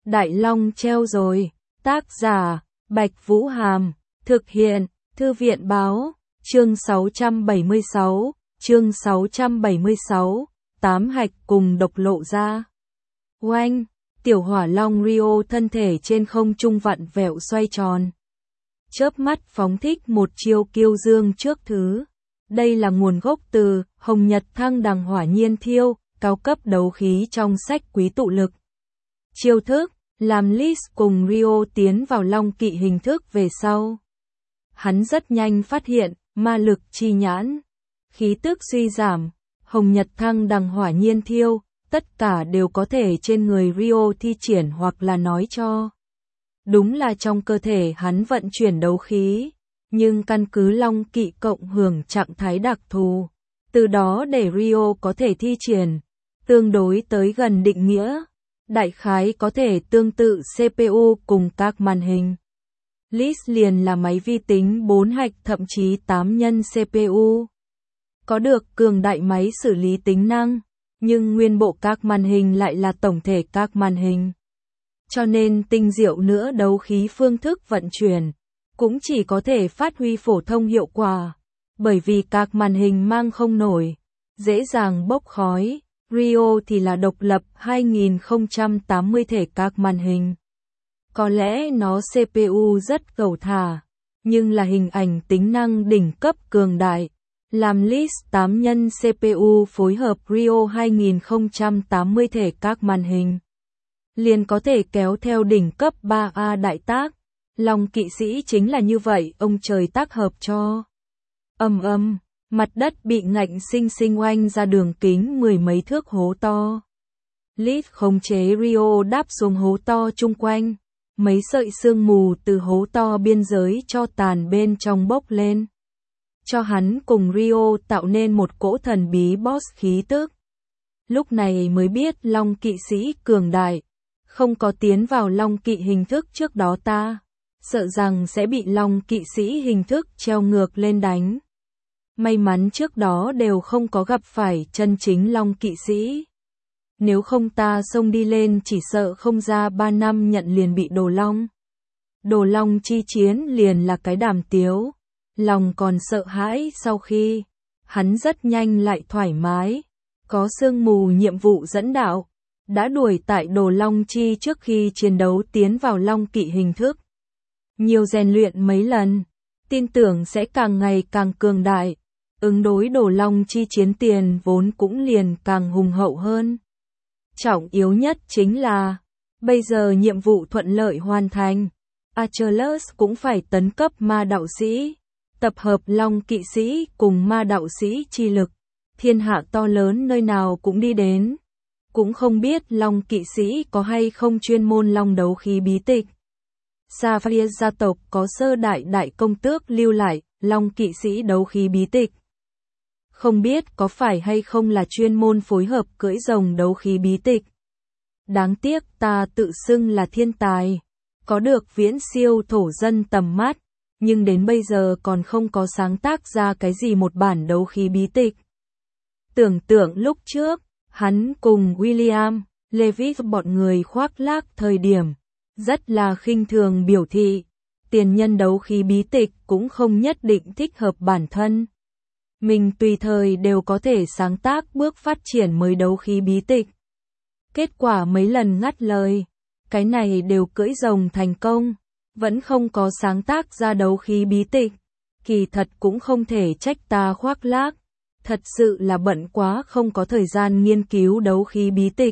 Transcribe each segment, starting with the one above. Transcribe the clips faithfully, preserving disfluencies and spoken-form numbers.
Đại Long treo rồi. Tác giả, Bạch Vũ Hàm. Thực hiện, Thư viện Báo. Chương sáu trăm bảy mươi sáu. Chương sáu trăm bảy mươi sáu. Tám hạch cùng độc lộ ra. Oanh, tiểu hỏa long Rio thân thể trên không trung vặn vẹo xoay tròn. Chớp mắt phóng thích một chiêu kiêu dương trước thứ. Đây là nguồn gốc từ Hồng Nhật Thăng Đằng Hỏa Nhiên Thiêu, cao cấp đấu khí trong sách quý tụ lực. Chiêu thức, làm Liz cùng Rio tiến vào long kỵ hình thức về sau. Hắn rất nhanh phát hiện, ma lực chi nhãn, khí tức suy giảm, Hồng Nhật Thăng Đằng Hỏa Nhiên Thiêu, tất cả đều có thể trên người Rio thi triển hoặc là nói cho. Đúng là trong cơ thể hắn vận chuyển đấu khí, nhưng căn cứ long kỵ cộng hưởng trạng thái đặc thù, từ đó để Rio có thể thi triển, tương đối tới gần định nghĩa, đại khái có thể tương tự xê pê u cùng các màn hình. Liz liền là máy vi tính bốn hạch thậm chí tám nhân xê pê u. Có được cường đại máy xử lý tính năng, nhưng nguyên bộ các màn hình lại là tổng thể các màn hình. Cho nên tinh diệu nữa đấu khí phương thức vận chuyển, cũng chỉ có thể phát huy phổ thông hiệu quả, bởi vì các màn hình mang không nổi, dễ dàng bốc khói. Rio thì là độc lập hai nghìn không trăm tám mươi thể các màn hình. Có lẽ nó xê pê u rất cầu thả, nhưng là hình ảnh tính năng đỉnh cấp cường đại. Làm Liz tám nhân xê pê u phối hợp Rio hai nghìn không trăm tám mươi thể các màn hình, liền có thể kéo theo đỉnh cấp ba A đại tác. Long kỵ sĩ chính là như vậy, ông trời tác hợp cho. Ầm ầm, mặt đất bị ngạnh sinh sinh oanh ra đường kính mười mấy thước hố to. Liz khống chế Rio đáp xuống hố to chung quanh, mấy sợi sương mù từ hố to biên giới cho tàn bên trong bốc lên, cho hắn cùng Rio tạo nên một cỗ thần bí boss khí tức. Lúc này mới biết long kỵ sĩ cường đại, không có tiến vào long kỵ hình thức trước đó ta, sợ rằng sẽ bị long kỵ sĩ hình thức treo ngược lên đánh. May mắn trước đó đều không có gặp phải chân chính long kỵ sĩ. Nếu không ta xông đi lên chỉ sợ không ra ba năm nhận liền bị đồ long. Đồ long chi chiến liền là cái đàm tiếu. Lòng còn sợ hãi sau khi, hắn rất nhanh lại thoải mái. Có sương mù nhiệm vụ dẫn đạo, đã đuổi tại đồ long chi trước khi chiến đấu tiến vào long kỵ hình thức. Nhiều rèn luyện mấy lần, tin tưởng sẽ càng ngày càng cường đại. Ứng đối đồ long chi chiến tiền vốn cũng liền càng hùng hậu hơn. Trọng yếu nhất chính là, bây giờ nhiệm vụ thuận lợi hoàn thành, Achilles cũng phải tấn cấp ma đạo sĩ, tập hợp long kỵ sĩ cùng ma đạo sĩ chi lực, thiên hạ to lớn nơi nào cũng đi đến. Cũng không biết long kỵ sĩ có hay không chuyên môn long đấu khí bí tịch. Sapphire gia tộc có sơ đại đại công tước lưu lại long kỵ sĩ đấu khí bí tịch. Không biết có phải hay không là chuyên môn phối hợp cưỡi rồng đấu khí bí tịch. Đáng tiếc ta tự xưng là thiên tài, có được viễn siêu thổ dân tầm mắt, nhưng đến bây giờ còn không có sáng tác ra cái gì một bản đấu khí bí tịch. Tưởng tượng lúc trước, hắn cùng William, Levis bọn người khoác lác thời điểm, rất là khinh thường biểu thị, tiền nhân đấu khí bí tịch cũng không nhất định thích hợp bản thân. Mình tùy thời đều có thể sáng tác bước phát triển mới đấu khí bí tịch. Kết quả mấy lần ngắt lời, cái này đều cưỡi rồng thành công, vẫn không có sáng tác ra đấu khí bí tịch. Kỳ thật cũng không thể trách ta khoác lác, thật sự là bận quá không có thời gian nghiên cứu đấu khí bí tịch.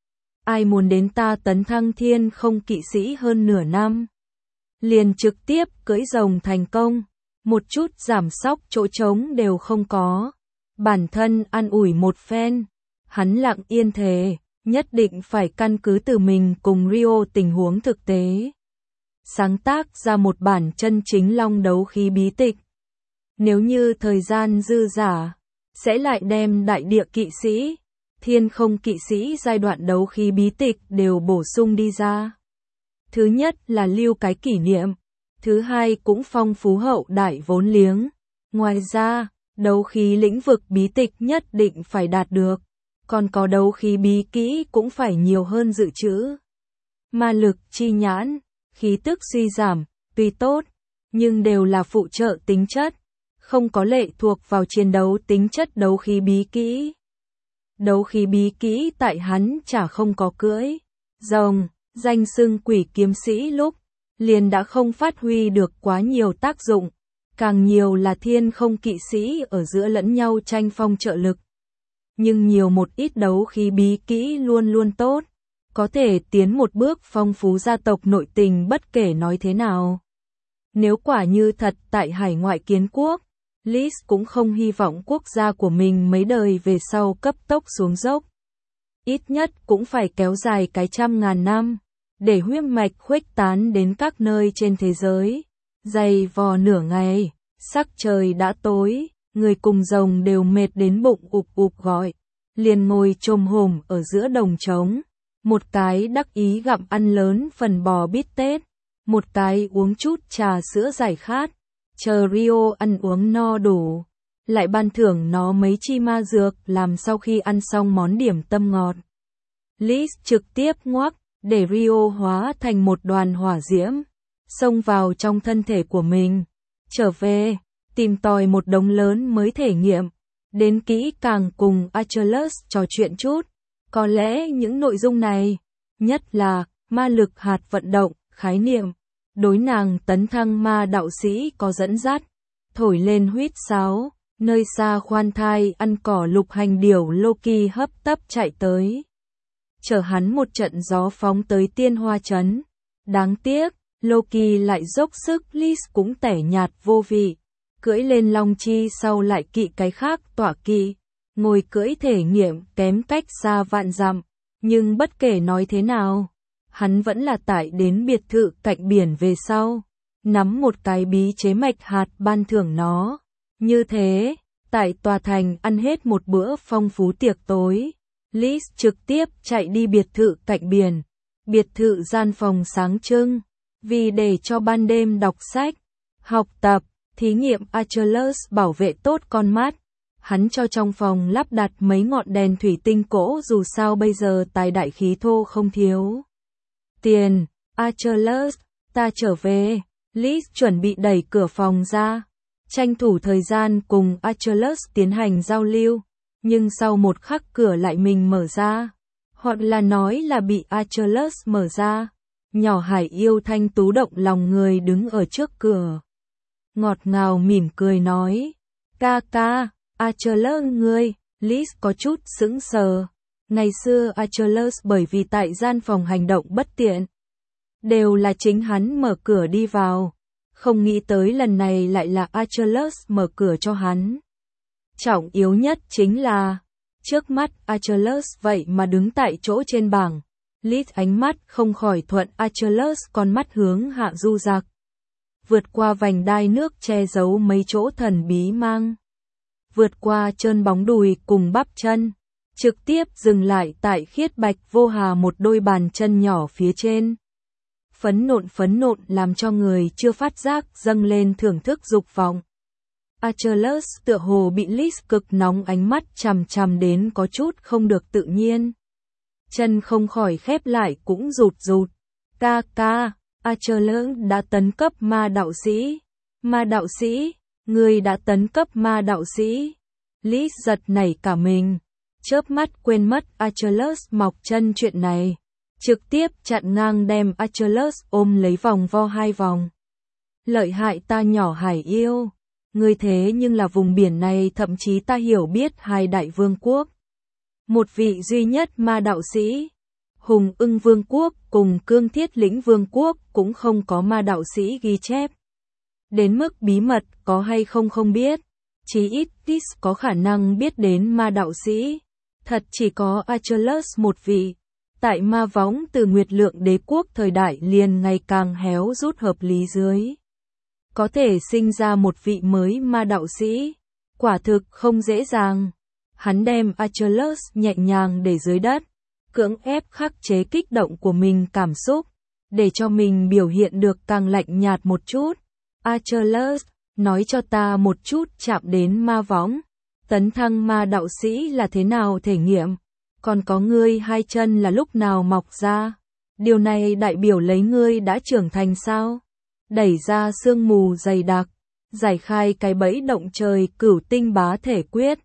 Ai muốn đến ta tấn thăng thiên không kỵ sĩ hơn nửa năm, liền trực tiếp cưỡi rồng thành công. Một chút giảm sóc chỗ trống đều không có. Bản thân an ủi một phen, hắn lặng yên thề, nhất định phải căn cứ từ mình cùng Rio tình huống thực tế, sáng tác ra một bản chân chính long đấu khí bí tịch. Nếu như thời gian dư dả, sẽ lại đem đại địa kỵ sĩ, thiên không kỵ sĩ giai đoạn đấu khí bí tịch đều bổ sung đi ra. Thứ nhất là lưu cái kỷ niệm. Thứ hai cũng phong phú hậu đại vốn liếng. Ngoài ra, đấu khí lĩnh vực bí tịch nhất định phải đạt được. Còn có đấu khí bí kỹ cũng phải nhiều hơn dự trữ. ma lực chi nhãn, khí tức suy giảm, tuy tốt, nhưng đều là phụ trợ tính chất, không có lệ thuộc vào chiến đấu tính chất đấu khí bí kỹ. Đấu khí bí kỹ tại hắn chả không có cưỡi rồng, danh xưng quỷ kiếm sĩ lúc, liền đã không phát huy được quá nhiều tác dụng, càng nhiều là thiên không kỵ sĩ ở giữa lẫn nhau tranh phong trợ lực. Nhưng nhiều một ít đấu khí bí kỹ luôn luôn tốt, có thể tiến một bước phong phú gia tộc nội tình bất kể nói thế nào. Nếu quả như thật tại hải ngoại kiến quốc, Liz cũng không hy vọng quốc gia của mình mấy đời về sau cấp tốc xuống dốc. Ít nhất cũng phải kéo dài cái trăm ngàn năm, để huyết mạch khuếch tán đến các nơi trên thế giới. Dày vò nửa ngày, sắc trời đã tối, người cùng rồng đều mệt đến bụng ụp ụp gọi. Liền ngồi chồm hổm ở giữa đồng trống, một cái đắc ý gặm ăn lớn phần bò bít tết, một cái uống chút trà sữa giải khát, chờ Rio ăn uống no đủ, lại ban thưởng nó mấy chi ma dược làm sau khi ăn xong món điểm tâm ngọt. Liz trực tiếp ngoắc, để Rio hóa thành một đoàn hỏa diễm, xông vào trong thân thể của mình, trở về, tìm tòi một đống lớn mới thể nghiệm, đến kỹ càng cùng Achilles trò chuyện chút, có lẽ những nội dung này, nhất là ma lực hạt vận động, khái niệm, đối nàng tấn thăng ma đạo sĩ có dẫn dắt, thổi lên huýt sáo, nơi xa khoan thai ăn cỏ lục hành điểu Loki hấp tấp chạy tới. Chở hắn một trận gió phóng tới tiên hoa trấn. Đáng tiếc, Loki lại dốc sức, Liz cũng tẻ nhạt vô vị. Cưỡi lên long chi sau lại kỵ cái khác tỏa kỵ. Ngồi cưỡi thể nghiệm kém cách xa vạn dặm. Nhưng bất kể nói thế nào, hắn vẫn là tải đến biệt thự cạnh biển về sau. Nắm một cái bí chế mạch hạt ban thưởng nó. Như thế, tại tòa thành ăn hết một bữa phong phú tiệc tối. Liz trực tiếp chạy đi biệt thự cạnh biển. Biệt thự gian phòng sáng trưng, vì để cho ban đêm đọc sách, học tập, thí nghiệm Achilles bảo vệ tốt con mắt. Hắn cho trong phòng lắp đặt mấy ngọn đèn thủy tinh cỗ dù sao bây giờ tài đại khí thô không thiếu tiền. Achilles, ta trở về. Liz chuẩn bị đẩy cửa phòng ra, tranh thủ thời gian cùng Achilles tiến hành giao lưu. Nhưng sau một khắc cửa lại mình mở ra, hoặc là nói là bị Achilles mở ra. Nhỏ hải yêu thanh tú động lòng người đứng ở trước cửa. Ngọt ngào mỉm cười nói, ca ca, Achilles ngươi. Liz có chút sững sờ. Ngày xưa Achilles bởi vì tại gian phòng hành động bất tiện, đều là chính hắn mở cửa đi vào. Không nghĩ tới lần này lại là Achilles mở cửa cho hắn. Trọng yếu nhất chính là, trước mắt Achilles vậy mà đứng tại chỗ trên bảng. Liz ánh mắt không khỏi thuận Achilles con mắt hướng hạ du dạc. Vượt qua vành đai nước che giấu mấy chỗ thần bí mang. Vượt qua trơn bóng đùi cùng bắp chân. Trực tiếp dừng lại tại khiết bạch vô hà một đôi bàn chân nhỏ phía trên. Phấn nộn phấn nộn làm cho người chưa phát giác dâng lên thưởng thức dục vọng. Achilles tựa hồ bị Liz cực nóng ánh mắt chằm chằm đến có chút không được tự nhiên. Chân không khỏi khép lại cũng rụt rụt. Ca ca, Achilles đã tấn cấp ma đạo sĩ. Ma đạo sĩ, người đã tấn cấp ma đạo sĩ. Liz giật nảy cả mình, chớp mắt quên mất Achilles mọc chân chuyện này. Trực tiếp chặn ngang đem Achilles ôm lấy vòng vo hai vòng. Lợi hại ta nhỏ hải yêu. Ngươi thế nhưng là vùng biển này thậm chí ta hiểu biết hai đại vương quốc. Một vị duy nhất ma đạo sĩ. Hùng ưng vương quốc cùng cương thiết lĩnh vương quốc cũng không có ma đạo sĩ ghi chép. Đến mức bí mật có hay không không biết. Chí ít Tis có khả năng biết đến ma đạo sĩ. Thật chỉ có Achilles một vị. Tại ma võng từ Nguyệt Lượng đế quốc thời đại liền ngày càng héo rút hợp lý dưới. Có thể sinh ra một vị mới ma đạo sĩ, quả thực không dễ dàng. Hắn đem Achilles nhẹ nhàng để dưới đất, cưỡng ép khắc chế kích động của mình cảm xúc, để cho mình biểu hiện được càng lạnh nhạt một chút. Achilles, nói cho ta một chút chạm đến ma võng, tấn thăng ma đạo sĩ là thế nào thể nghiệm, còn có ngươi hai chân là lúc nào mọc ra. Điều này đại biểu lấy ngươi đã trưởng thành sao? Đẩy ra sương mù dày đặc, giải khai cái bẫy động trời cửu tinh bá thể quyết,